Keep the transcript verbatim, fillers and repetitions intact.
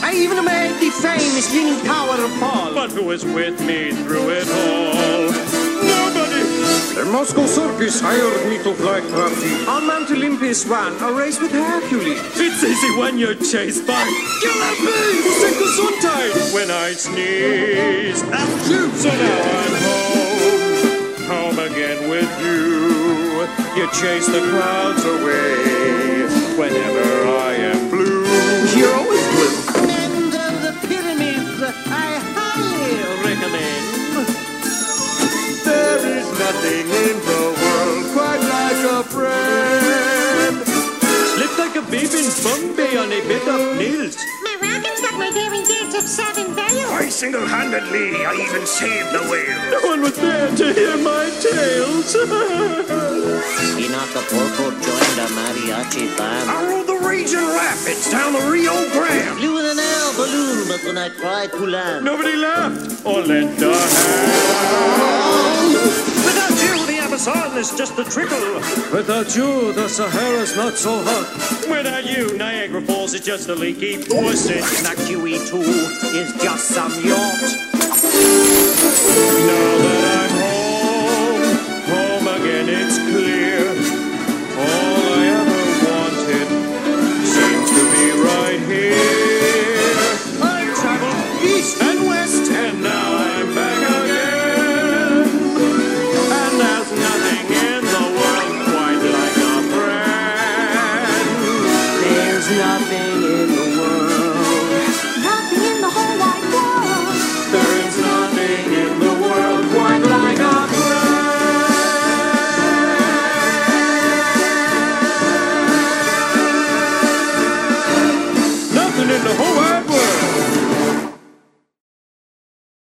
I even made the famous Leaning Tower fall. But who was with me through it all? Nobody! The Moscow Circus hired me to fly traffic. On Mount Olympus ran a race with Hercules. It's easy when you're chased by killer bees! Gesundheit! When I sneeze, achoo! So now I'm home, home again with you. You chase the crowds away whenever I am blue. You're always blue. Men of the pyramids, I highly recommend. There is nothing in the world quite like a friend. Slip like a baby in Bombay on a bit of nails. My wagon's got my daring deeds of seven veils. I single-handedly, I even saved the whale. No one was there to hear my tales. Enoch Apollo joined a mariachi band. I rode the Raging Rapids down the Rio Grande. Flew in an air balloon, but when I tried to land, Nobody laughed or lent a hand. Without you, the Amazon is just a trickle. Without you, the Sahara's not so hot. Without you, Niagara Falls is just a leaky faucet. that Q E two is just some yacht. Now that I'm home, home again, it's clear. All I ever wanted seems to be right here. I've traveled east and west, and now I'm back again. And there's nothing in the world quite like a friend. There's nothing in the world. Nothing in the whole wide world. There is nothing in the world quite like a friend. Nothing in the whole